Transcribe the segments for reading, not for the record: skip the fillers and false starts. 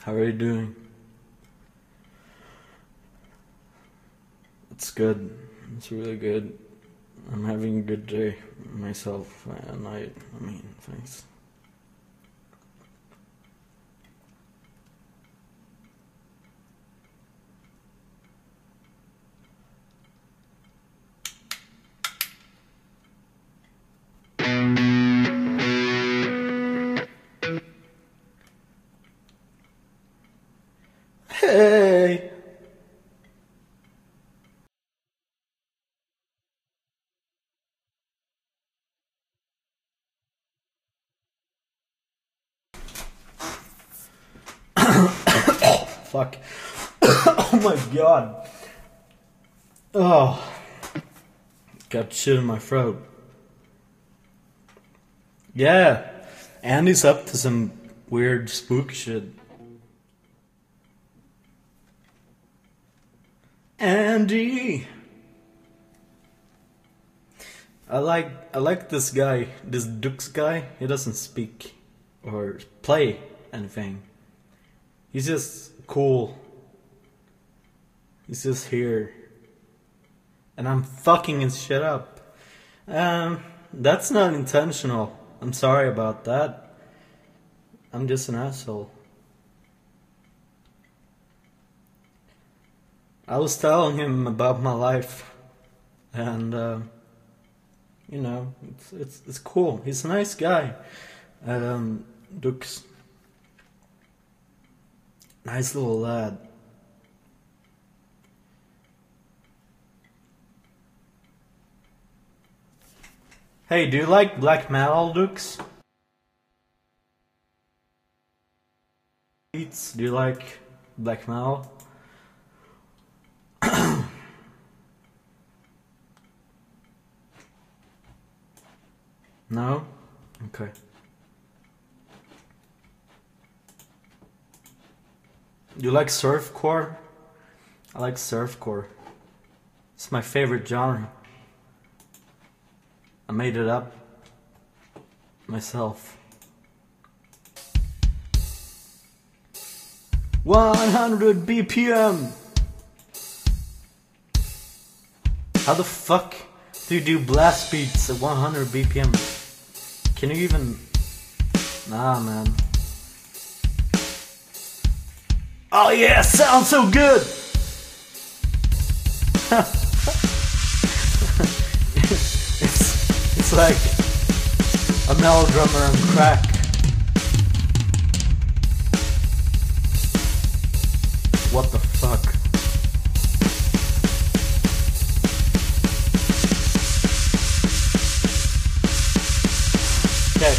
How are you doing? It's good. It's really good. I'm having a good day myself, and I mean, thanks. Hey! Fuck. Oh my god. Oh. Got shit in my throat. Yeah. Andy's up to some weird spook shit. Andy! I like this guy, this Dux guy. He doesn't speak or play anything. He's just cool. He's just here. And I'm fucking his shit up. That's not intentional. I'm sorry about that. I'm just an asshole. I was telling him about my life, and you know, it's cool. He's a nice guy. Dux, nice little lad. Hey, do you like black metal, Dux? Do you like black metal? No? Okay. You like surfcore? I like surfcore. It's my favorite genre. I made it up myself. 100 BPM! How the fuck do you do blast beats at 100 BPM? Can you even... Nah, man. Oh yeah, sounds so good! it's like a melodrummer on crack. What the fuck? Okay.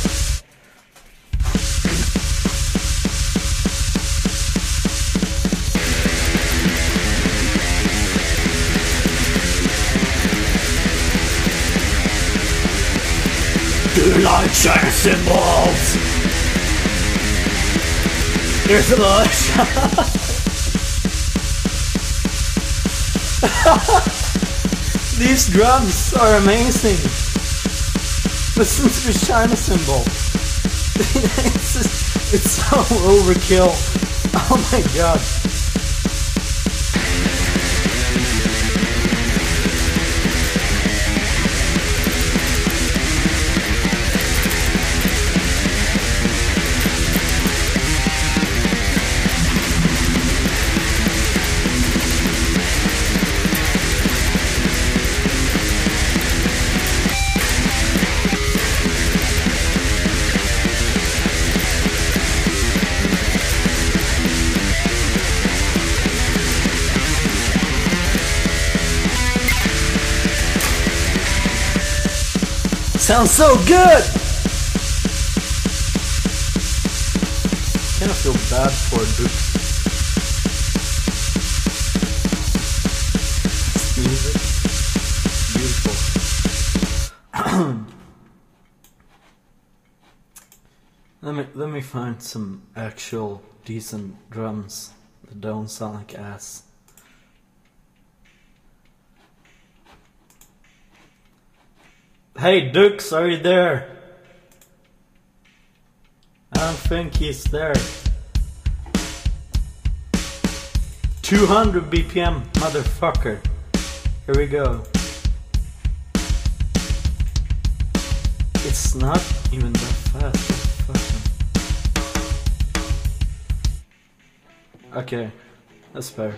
Do you like China cymbals? There's a lot. These drums are amazing. Listen to the China cymbal. it's so overkill. Oh my god. Sounds so good! Kinda feel bad for it, dude. Music. Beautiful. Let me find some actual decent drums that don't sound like ass. Hey Dux, are you there? I don't think he's there. 200 BPM, motherfucker. Here we go. It's not even that fast. Okay, that's fair.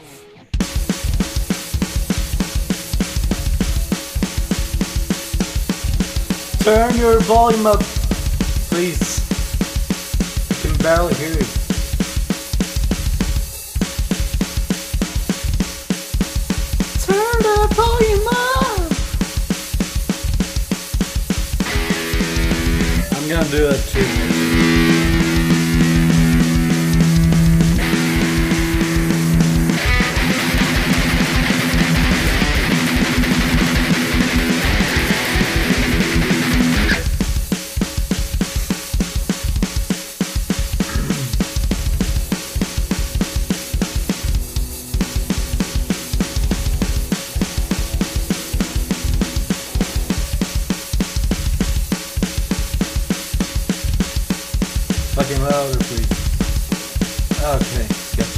Turn your volume up, please. I can barely hear you. Turn the volume up. I'm gonna do that too. Fucking louder, please. Okay, gotcha.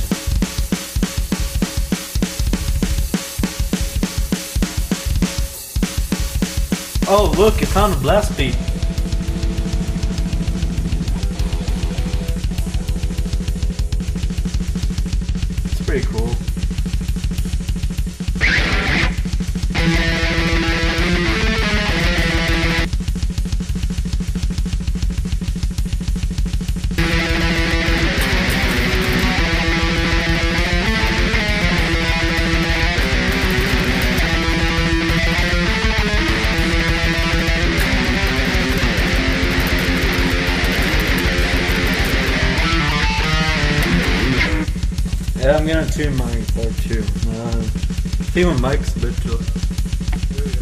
Oh, look, I found a blast beat. It's pretty cool. Yeah, I'm gonna tune my guitar too. I think my mic's a bit too. There we go.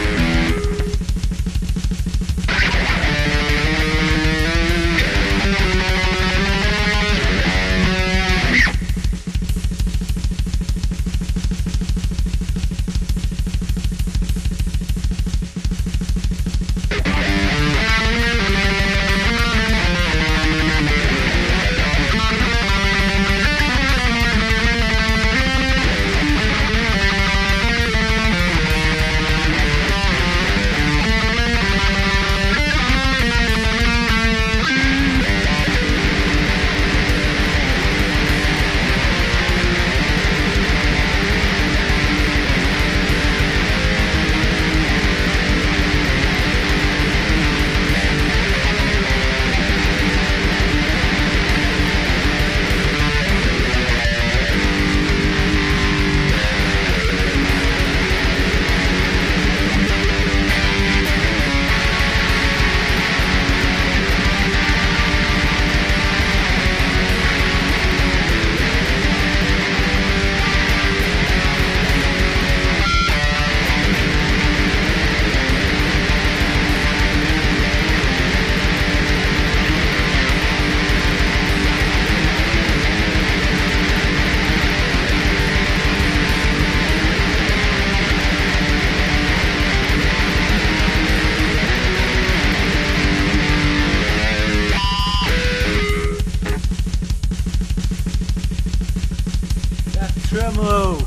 Tremolo!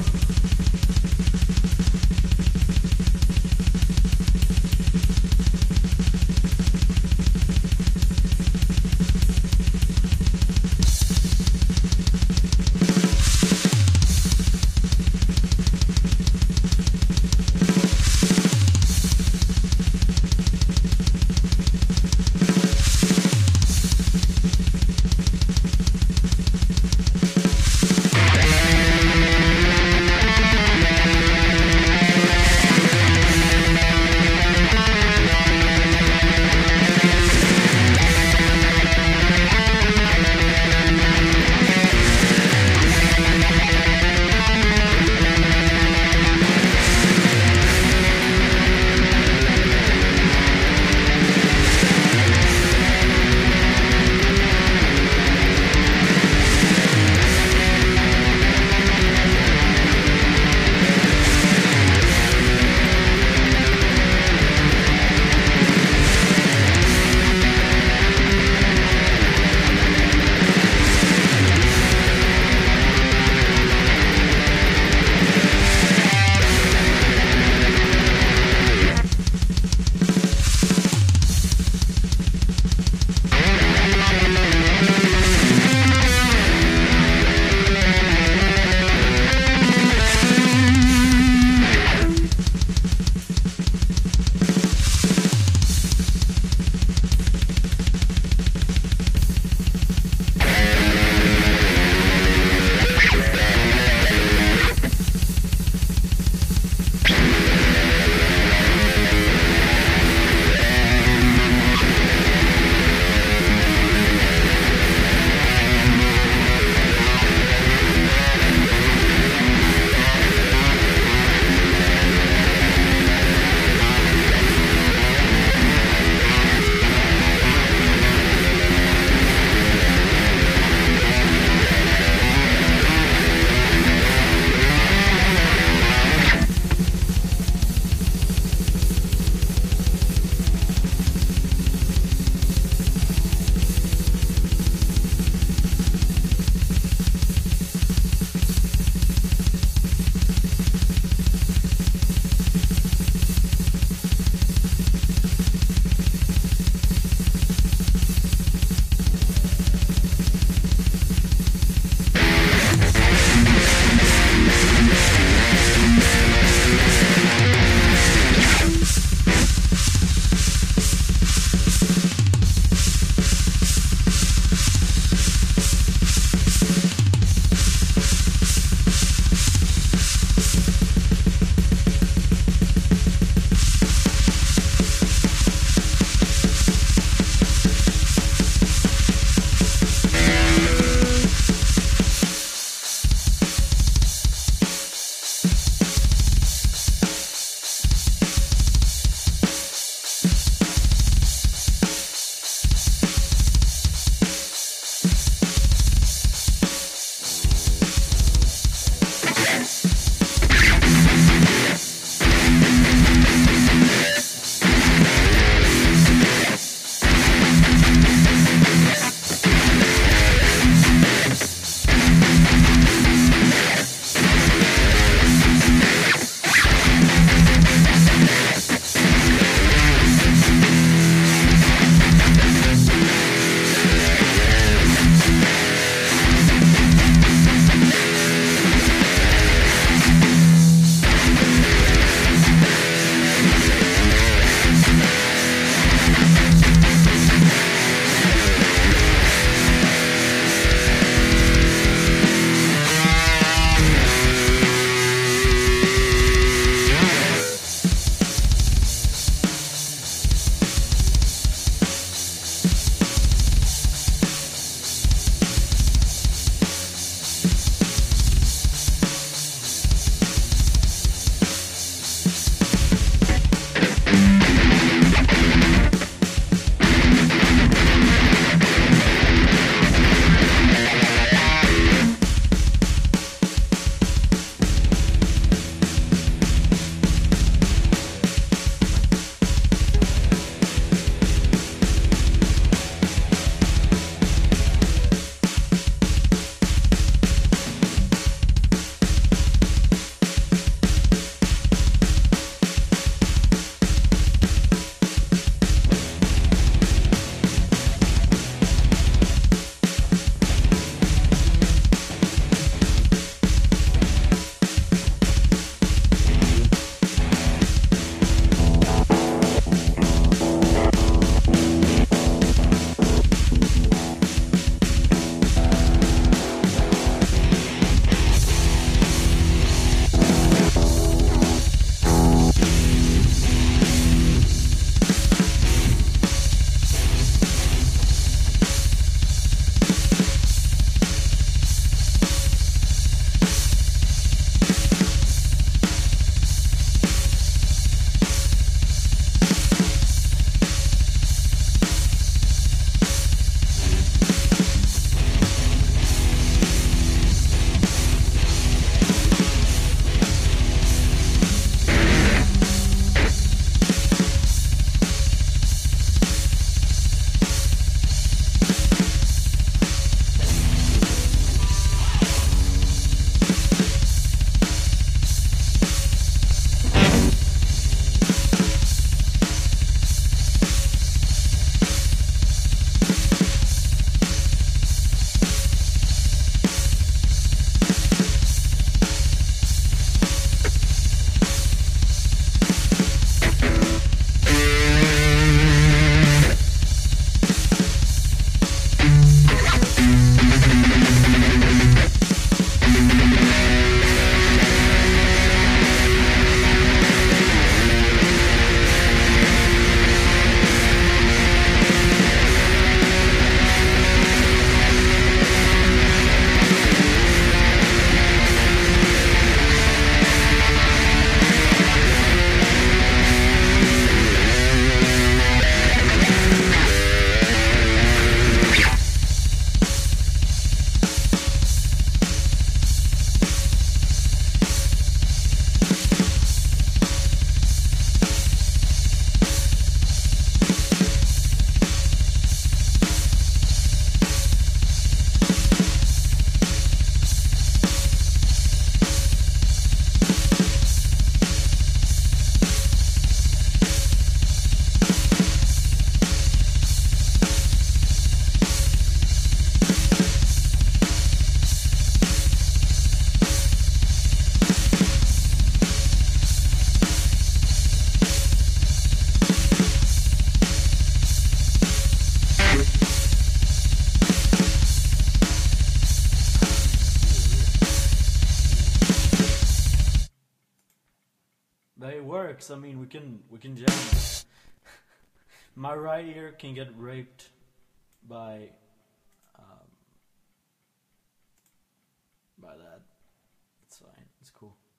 works. I mean, we can jam. My right ear can get raped by by that. It's fine. It's cool.